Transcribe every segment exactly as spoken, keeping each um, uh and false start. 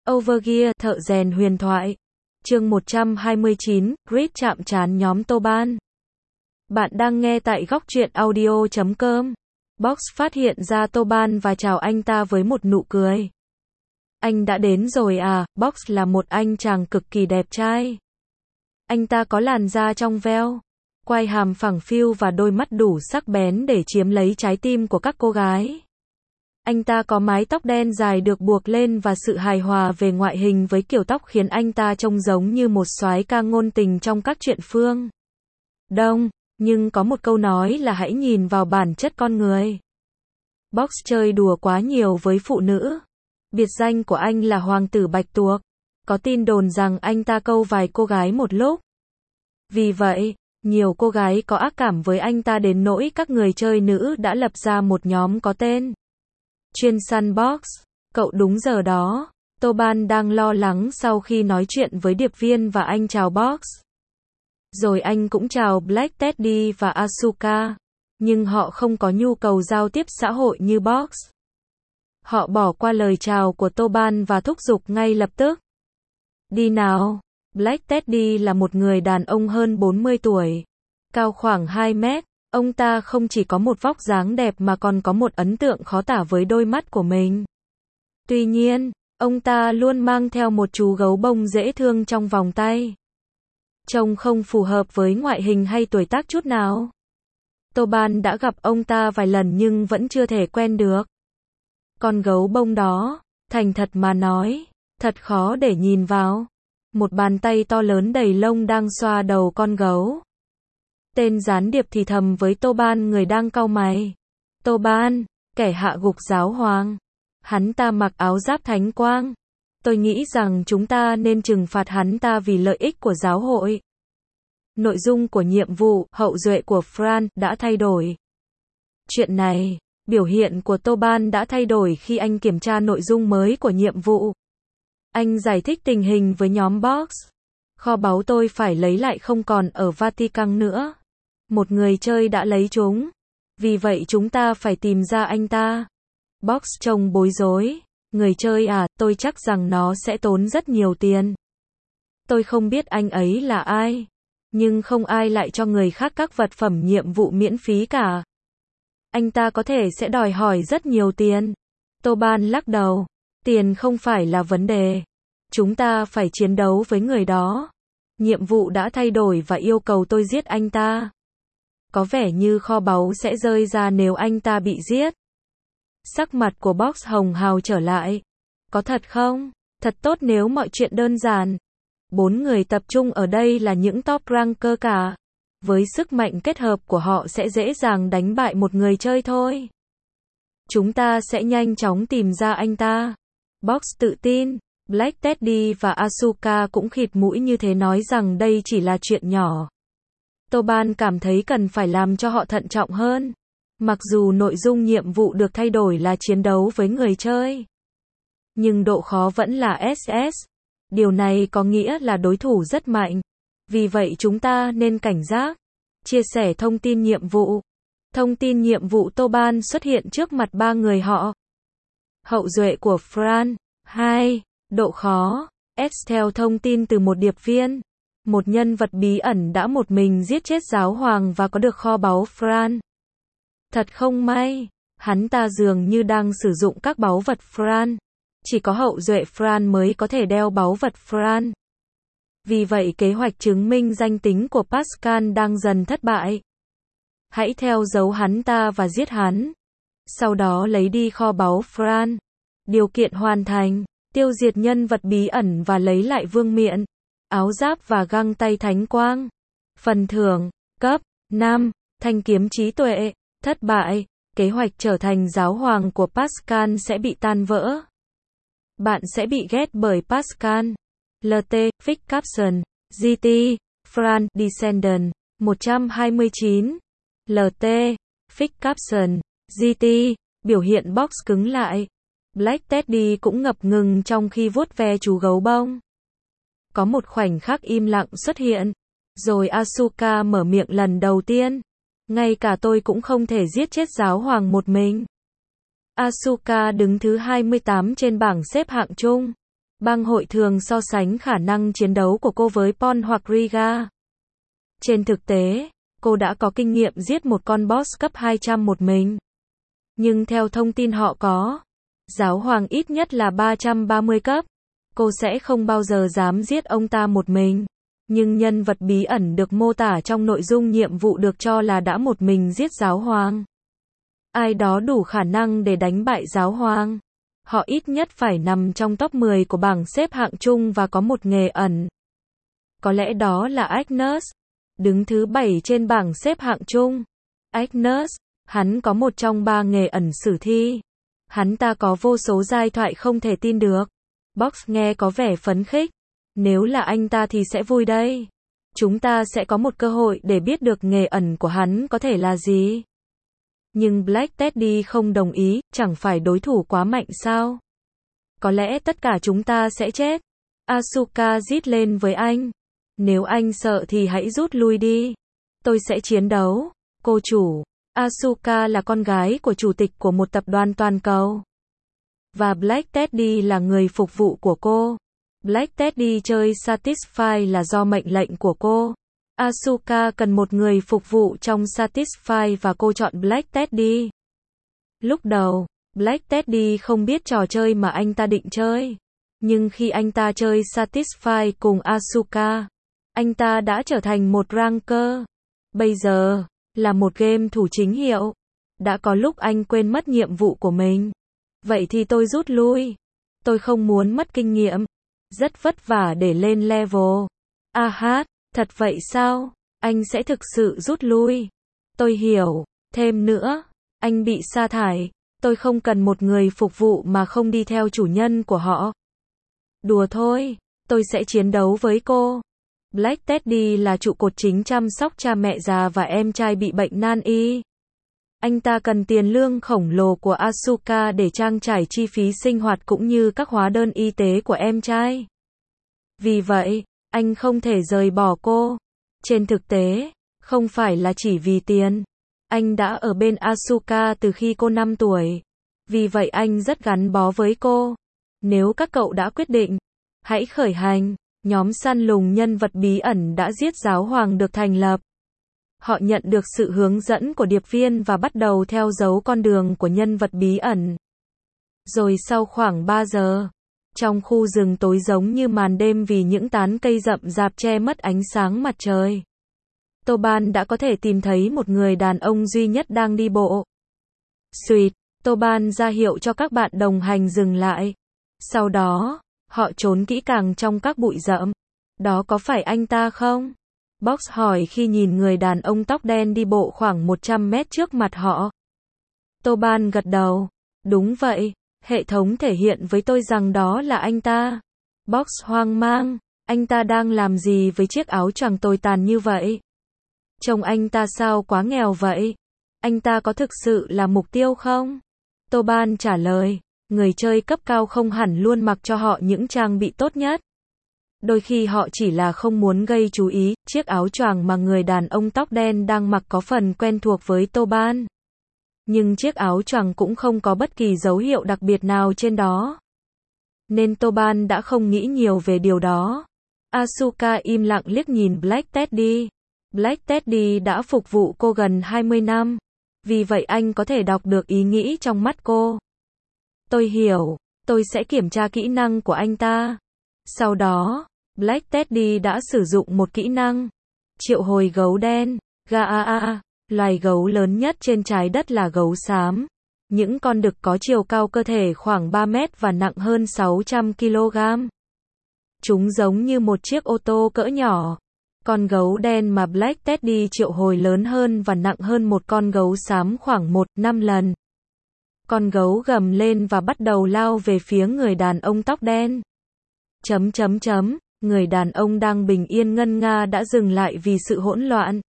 Overgear, thợ rèn huyền thoại. Chương một trăm hai mươi chín, Grid chạm trán nhóm Toban. Bạn đang nghe tại góc truyện audio chấm com. Box phát hiện ra Toban và chào anh ta với một nụ cười. Anh đã đến rồi à? Box là một anh chàng cực kỳ đẹp trai. Anh ta có làn da trong veo, quai hàm phẳng phiu và đôi mắt đủ sắc bén để chiếm lấy trái tim của các cô gái. Anh ta có mái tóc đen dài được buộc lên và sự hài hòa về ngoại hình với kiểu tóc khiến anh ta trông giống như một soái ca ngôn tình trong các truyện phương Đông, nhưng có một câu nói là hãy nhìn vào bản chất con người. Box chơi đùa quá nhiều với phụ nữ. Biệt danh của anh là Hoàng tử Bạch Tuộc. Có tin đồn rằng anh ta câu vài cô gái một lúc. Vì vậy, nhiều cô gái có ác cảm với anh ta đến nỗi các người chơi nữ đã lập ra một nhóm có tên chuyên săn Box. Cậu đúng giờ đó. Toban đang lo lắng sau khi nói chuyện với điệp viên và anh chào Box. Rồi anh cũng chào Black Teddy và Asuka. Nhưng họ không có nhu cầu giao tiếp xã hội như Box. Họ bỏ qua lời chào của Toban và thúc giục ngay lập tức. Đi nào. Black Teddy là một người đàn ông hơn bốn mươi tuổi. Cao khoảng hai mét. Ông ta không chỉ có một vóc dáng đẹp mà còn có một ấn tượng khó tả với đôi mắt của mình. Tuy nhiên, ông ta luôn mang theo một chú gấu bông dễ thương trong vòng tay. Trông không phù hợp với ngoại hình hay tuổi tác chút nào. Toban đã gặp ông ta vài lần nhưng vẫn chưa thể quen được. Con gấu bông đó, thành thật mà nói, thật khó để nhìn vào. Một bàn tay to lớn đầy lông đang xoa đầu con gấu. Tên gián điệp thì thầm với Toban người đang cau mày. Toban, kẻ hạ gục giáo hoàng. Hắn ta mặc áo giáp thánh quang. Tôi nghĩ rằng chúng ta nên trừng phạt hắn ta vì lợi ích của giáo hội. Nội dung của nhiệm vụ, hậu duệ của Fran, đã thay đổi. Chuyện này, biểu hiện của Toban đã thay đổi khi anh kiểm tra nội dung mới của nhiệm vụ. Anh giải thích tình hình với nhóm Box. Kho báu tôi phải lấy lại không còn ở Vatican nữa. Một người chơi đã lấy chúng. Vì vậy chúng ta phải tìm ra anh ta. Box trông bối rối. Người chơi à, tôi chắc rằng nó sẽ tốn rất nhiều tiền. Tôi không biết anh ấy là ai. Nhưng không ai lại cho người khác các vật phẩm nhiệm vụ miễn phí cả. Anh ta có thể sẽ đòi hỏi rất nhiều tiền. Toban lắc đầu. Tiền không phải là vấn đề. Chúng ta phải chiến đấu với người đó. Nhiệm vụ đã thay đổi và yêu cầu tôi giết anh ta. Có vẻ như kho báu sẽ rơi ra nếu anh ta bị giết. Sắc mặt của Box hồng hào trở lại. Có thật không? Thật tốt nếu mọi chuyện đơn giản. Bốn người tập trung ở đây là những top ranker cả. Với sức mạnh kết hợp của họ sẽ dễ dàng đánh bại một người chơi thôi. Chúng ta sẽ nhanh chóng tìm ra anh ta. Box tự tin. Black Teddy và Asuka cũng khịt mũi như thế nói rằng đây chỉ là chuyện nhỏ. Toban cảm thấy cần phải làm cho họ thận trọng hơn. Mặc dù nội dung nhiệm vụ được thay đổi là chiến đấu với người chơi. Nhưng độ khó vẫn là ét ét. Điều này có nghĩa là đối thủ rất mạnh. Vì vậy chúng ta nên cảnh giác. Chia sẻ thông tin nhiệm vụ. Thông tin nhiệm vụ Toban xuất hiện trước mặt ba người họ. Hậu duệ của Fran. hai. Độ khó. S theo thông tin từ một điệp viên. Một nhân vật bí ẩn đã một mình giết chết giáo hoàng và có được kho báu Fran. Thật không may. Hắn ta dường như đang sử dụng các báu vật Fran. Chỉ có hậu duệ Fran mới có thể đeo báu vật Fran. Vì vậy kế hoạch chứng minh danh tính của Pascal đang dần thất bại. Hãy theo dấu hắn ta và giết hắn. Sau đó lấy đi kho báu Fran. Điều kiện hoàn thành. Tiêu diệt nhân vật bí ẩn và lấy lại vương miện. Áo giáp và găng tay thánh quang. Phần thưởng. Cấp. năm. Thanh kiếm trí tuệ. Thất bại. Kế hoạch trở thành giáo hoàng của Pascal sẽ bị tan vỡ. Bạn sẽ bị ghét bởi Pascal. lờ tê. Fic Capson. giê tê. Fran. Descendant. một trăm hai mươi chín. lờ tê. Fic Capson. giê tê. Biểu hiện Box cứng lại. Black Teddy cũng ngập ngừng trong khi vuốt ve chú gấu bông. Có một khoảnh khắc im lặng xuất hiện. Rồi Asuka mở miệng lần đầu tiên. Ngay cả tôi cũng không thể giết chết giáo hoàng một mình. Asuka đứng thứ hai mươi tám trên bảng xếp hạng chung. Bang hội thường so sánh khả năng chiến đấu của cô với Paul hoặc Riga. Trên thực tế, cô đã có kinh nghiệm giết một con boss cấp hai trăm một mình. Nhưng theo thông tin họ có, giáo hoàng ít nhất là ba trăm ba mươi cấp. Cô sẽ không bao giờ dám giết ông ta một mình. Nhưng nhân vật bí ẩn được mô tả trong nội dung nhiệm vụ được cho là đã một mình giết giáo hoàng. Ai đó đủ khả năng để đánh bại giáo hoàng. Họ ít nhất phải nằm trong top mười của bảng xếp hạng chung và có một nghề ẩn. Có lẽ đó là Agnes, đứng thứ bảy trên bảng xếp hạng chung. Agnes, hắn có một trong ba nghề ẩn sử thi. Hắn ta có vô số giai thoại không thể tin được. Box nghe có vẻ phấn khích. Nếu là anh ta thì sẽ vui đây. Chúng ta sẽ có một cơ hội để biết được nghề ẩn của hắn có thể là gì. Nhưng Black Teddy không đồng ý, chẳng phải đối thủ quá mạnh sao? Có lẽ tất cả chúng ta sẽ chết. Asuka rít lên với anh. Nếu anh sợ thì hãy rút lui đi. Tôi sẽ chiến đấu. Cô chủ. Asuka là con gái của chủ tịch của một tập đoàn toàn cầu. Và Black Teddy là người phục vụ của cô. Black Teddy chơi Satisfy là do mệnh lệnh của cô. Asuka cần một người phục vụ trong Satisfy và cô chọn Black Teddy. Lúc đầu, Black Teddy không biết trò chơi mà anh ta định chơi. Nhưng khi anh ta chơi Satisfy cùng Asuka, anh ta đã trở thành một ranker. Bây giờ, là một game thủ chính hiệu. Đã có lúc anh quên mất nhiệm vụ của mình. Vậy thì tôi rút lui. Tôi không muốn mất kinh nghiệm. Rất vất vả để lên level. À hát, thật vậy sao? Anh sẽ thực sự rút lui. Tôi hiểu. Thêm nữa, anh bị sa thải. Tôi không cần một người phục vụ mà không đi theo chủ nhân của họ. Đùa thôi, tôi sẽ chiến đấu với cô. Black Teddy là trụ cột chính chăm sóc cha mẹ già và em trai bị bệnh nan y. Anh ta cần tiền lương khổng lồ của Asuka để trang trải chi phí sinh hoạt cũng như các hóa đơn y tế của em trai. Vì vậy, anh không thể rời bỏ cô. Trên thực tế, không phải là chỉ vì tiền. Anh đã ở bên Asuka từ khi cô năm tuổi. Vì vậy anh rất gắn bó với cô. Nếu các cậu đã quyết định, hãy khởi hành. Nhóm săn lùng nhân vật bí ẩn đã giết giáo hoàng được thành lập. Họ nhận được sự hướng dẫn của điệp viên và bắt đầu theo dấu con đường của nhân vật bí ẩn. Rồi sau khoảng ba giờ, trong khu rừng tối giống như màn đêm vì những tán cây rậm rạp che mất ánh sáng mặt trời, Toban đã có thể tìm thấy một người đàn ông duy nhất đang đi bộ. Xuỵt, Toban ra hiệu cho các bạn đồng hành dừng lại. Sau đó, họ trốn kỹ càng trong các bụi rậm. Đó có phải anh ta không? Box hỏi khi nhìn người đàn ông tóc đen đi bộ khoảng một trăm mét trước mặt họ. Toban gật đầu. Đúng vậy, hệ thống thể hiện với tôi rằng đó là anh ta. Box hoang mang. Anh ta đang làm gì với chiếc áo choàng tồi tàn như vậy? Trông anh ta sao quá nghèo vậy? Anh ta có thực sự là mục tiêu không? Toban trả lời. Người chơi cấp cao không hẳn luôn mặc cho họ những trang bị tốt nhất. Đôi khi họ chỉ là không muốn gây chú ý. Chiếc áo choàng mà người đàn ông tóc đen đang mặc có phần quen thuộc với Toban. Nhưng chiếc áo choàng cũng không có bất kỳ dấu hiệu đặc biệt nào trên đó. Nên Toban đã không nghĩ nhiều về điều đó. Asuka im lặng liếc nhìn Black Teddy. Black Teddy đã phục vụ cô gần hai mươi năm. Vì vậy anh có thể đọc được ý nghĩ trong mắt cô. Tôi hiểu, tôi sẽ kiểm tra kỹ năng của anh ta. Sau đó, Black Teddy đã sử dụng một kỹ năng. Triệu hồi gấu đen. Gaa, loài gấu lớn nhất trên trái đất là gấu xám. Những con đực có chiều cao cơ thể khoảng ba mét và nặng hơn sáu trăm ki lô gam. Chúng giống như một chiếc ô tô cỡ nhỏ. Con gấu đen mà Black Teddy triệu hồi lớn hơn và nặng hơn một con gấu xám khoảng một phẩy năm lần. Con gấu gầm lên và bắt đầu lao về phía người đàn ông tóc đen. Chấm chấm chấm, người đàn ông đang bình yên ngân nga đã dừng lại vì sự hỗn loạn.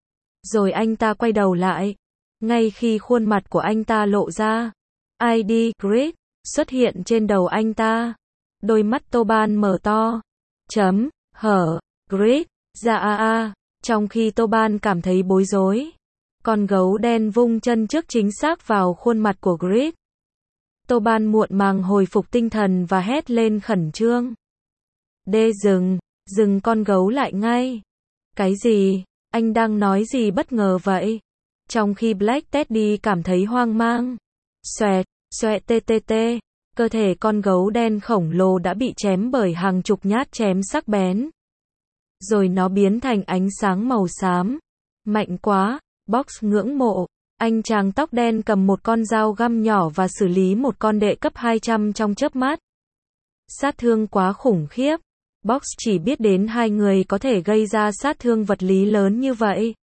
Rồi anh ta quay đầu lại. Ngay khi khuôn mặt của anh ta lộ ra, i đê Grid xuất hiện trên đầu anh ta. Đôi mắt Toban mở to. Chấm, hở, Grid, ra a a. Trong khi Toban cảm thấy bối rối, con gấu đen vung chân trước chính xác vào khuôn mặt của Grid. Toban muộn màng hồi phục tinh thần và hét lên khẩn trương. Đê dừng, dừng con gấu lại ngay. Cái gì? Anh đang nói gì bất ngờ vậy? Trong khi Black Teddy cảm thấy hoang mang. Xoẹt, xoẹt tê tê tê, cơ thể con gấu đen khổng lồ đã bị chém bởi hàng chục nhát chém sắc bén. Rồi nó biến thành ánh sáng màu xám. Mạnh quá, Box ngưỡng mộ. Anh chàng tóc đen cầm một con dao găm nhỏ và xử lý một con đệ cấp hai trăm trong chớp mắt. Sát thương quá khủng khiếp. Box chỉ biết đến hai người có thể gây ra sát thương vật lý lớn như vậy.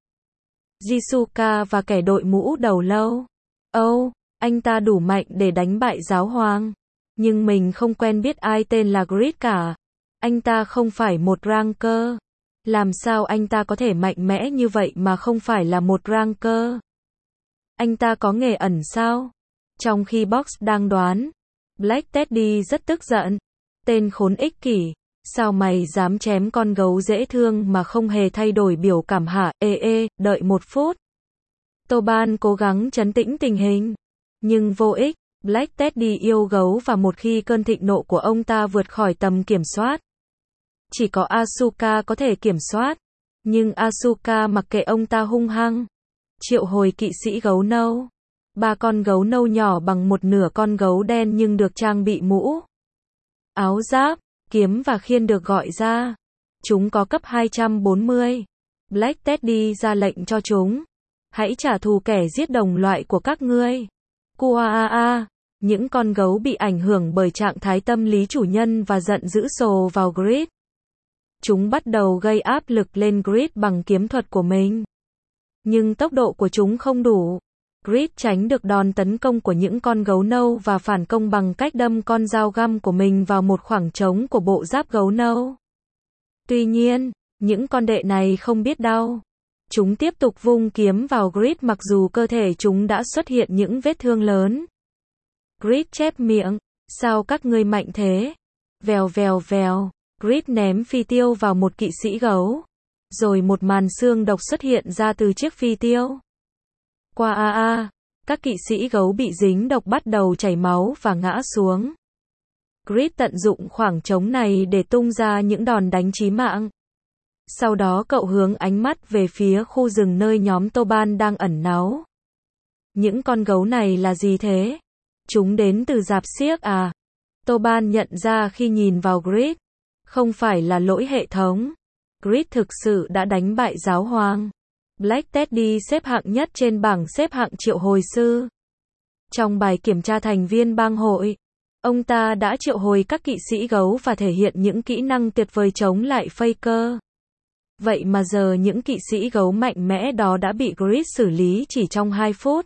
Jisuka và kẻ đội mũ đầu lâu. Oh, anh ta đủ mạnh để đánh bại giáo hoàng. Nhưng mình không quen biết ai tên là Grid cả. Anh ta không phải một ranker. Làm sao anh ta có thể mạnh mẽ như vậy mà không phải là một ranker? Anh ta có nghề ẩn sao? Trong khi Box đang đoán, Black Teddy rất tức giận. Tên khốn ích kỷ, sao mày dám chém con gấu dễ thương mà không hề thay đổi biểu cảm hả? Ê ê, đợi một phút. Toban cố gắng trấn tĩnh tình hình, nhưng vô ích. Black Teddy yêu gấu và một khi cơn thịnh nộ của ông ta vượt khỏi tầm kiểm soát. Chỉ có Asuka có thể kiểm soát, nhưng Asuka mặc kệ ông ta hung hăng. Triệu hồi kỵ sĩ gấu nâu. Ba con gấu nâu nhỏ bằng một nửa con gấu đen nhưng được trang bị mũ, áo giáp, kiếm và khiên được gọi ra. Chúng có cấp hai trăm bốn mươi. Black Teddy ra lệnh cho chúng. Hãy trả thù kẻ giết đồng loại của các ngươi. Kuaa, những con gấu bị ảnh hưởng bởi trạng thái tâm lý chủ nhân và giận dữ sồ vào Grid. Chúng bắt đầu gây áp lực lên Grid bằng kiếm thuật của mình. Nhưng tốc độ của chúng không đủ. Grid tránh được đòn tấn công của những con gấu nâu và phản công bằng cách đâm con dao găm của mình vào một khoảng trống của bộ giáp gấu nâu. Tuy nhiên, những con đệ này không biết đau. Chúng tiếp tục vung kiếm vào Grid mặc dù cơ thể chúng đã xuất hiện những vết thương lớn. Grid chép miệng, sao các ngươi mạnh thế? Vèo vèo vèo, Grid ném phi tiêu vào một kỵ sĩ gấu. Rồi một màn xương độc xuất hiện ra từ chiếc phi tiêu. Qua a a, các kỵ sĩ gấu bị dính độc bắt đầu chảy máu và ngã xuống. Grid tận dụng khoảng trống này để tung ra những đòn đánh chí mạng. Sau đó cậu hướng ánh mắt về phía khu rừng nơi nhóm Toban đang ẩn náu. Những con gấu này là gì thế? Chúng đến từ rạp xiếc à? Toban nhận ra khi nhìn vào Grid. Không phải là lỗi hệ thống. Grid thực sự đã đánh bại giáo hoàng. Black Teddy xếp hạng nhất trên bảng xếp hạng triệu hồi sư. Trong bài kiểm tra thành viên bang hội, ông ta đã triệu hồi các kỵ sĩ gấu và thể hiện những kỹ năng tuyệt vời chống lại Faker. Vậy mà giờ những kỵ sĩ gấu mạnh mẽ đó đã bị Grid xử lý chỉ trong hai phút.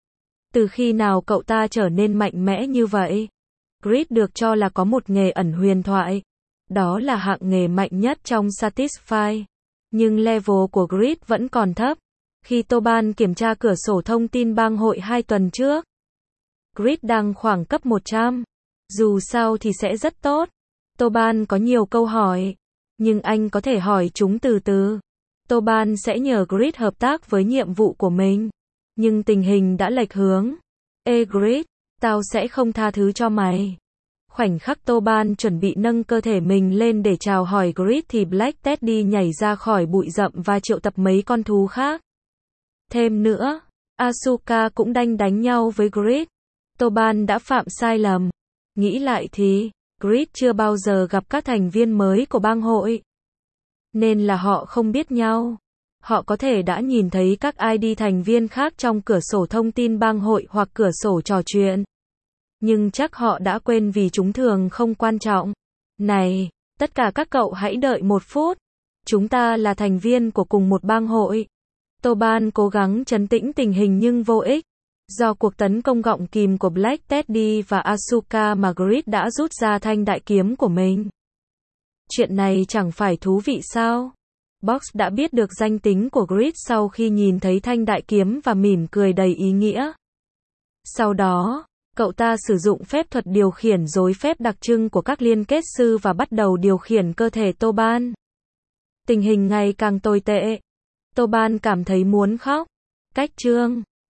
Từ khi nào cậu ta trở nên mạnh mẽ như vậy? Grid được cho là có một nghề ẩn huyền thoại. Đó là hạng nghề mạnh nhất trong Satisfy. Nhưng level của Grid vẫn còn thấp. Khi Toban kiểm tra cửa sổ thông tin bang hội hai tuần trước, Grid đang khoảng cấp một trăm. Dù sao thì sẽ rất tốt. Toban có nhiều câu hỏi, nhưng anh có thể hỏi chúng từ từ. Toban sẽ nhờ Grid hợp tác với nhiệm vụ của mình. Nhưng tình hình đã lệch hướng. Ê Grid, tao sẽ không tha thứ cho mày. Khoảnh khắc Toban chuẩn bị nâng cơ thể mình lên để chào hỏi Grid thì Black Teddy nhảy ra khỏi bụi rậm và triệu tập mấy con thú khác. Thêm nữa, Asuka cũng đanh đánh nhau với Grid. Toban đã phạm sai lầm. Nghĩ lại thì, Grid chưa bao giờ gặp các thành viên mới của bang hội. Nên là họ không biết nhau. Họ có thể đã nhìn thấy các i đê thành viên khác trong cửa sổ thông tin bang hội hoặc cửa sổ trò chuyện. Nhưng chắc họ đã quên vì chúng thường không quan trọng. Này, tất cả các cậu hãy đợi một phút. Chúng ta là thành viên của cùng một bang hội. Toban cố gắng trấn tĩnh tình hình nhưng vô ích. Do cuộc tấn công gọng kìm của Black Teddy và Asuka mà Grid đã rút ra thanh đại kiếm của mình. Chuyện này chẳng phải thú vị sao? Box đã biết được danh tính của Grid sau khi nhìn thấy thanh đại kiếm và mỉm cười đầy ý nghĩa. Sau đó, cậu ta sử dụng phép thuật điều khiển rối phép đặc trưng của các liên kết sư và bắt đầu điều khiển cơ thể Toban. Tình hình ngày càng tồi tệ. Toban cảm thấy muốn khóc. Cách chương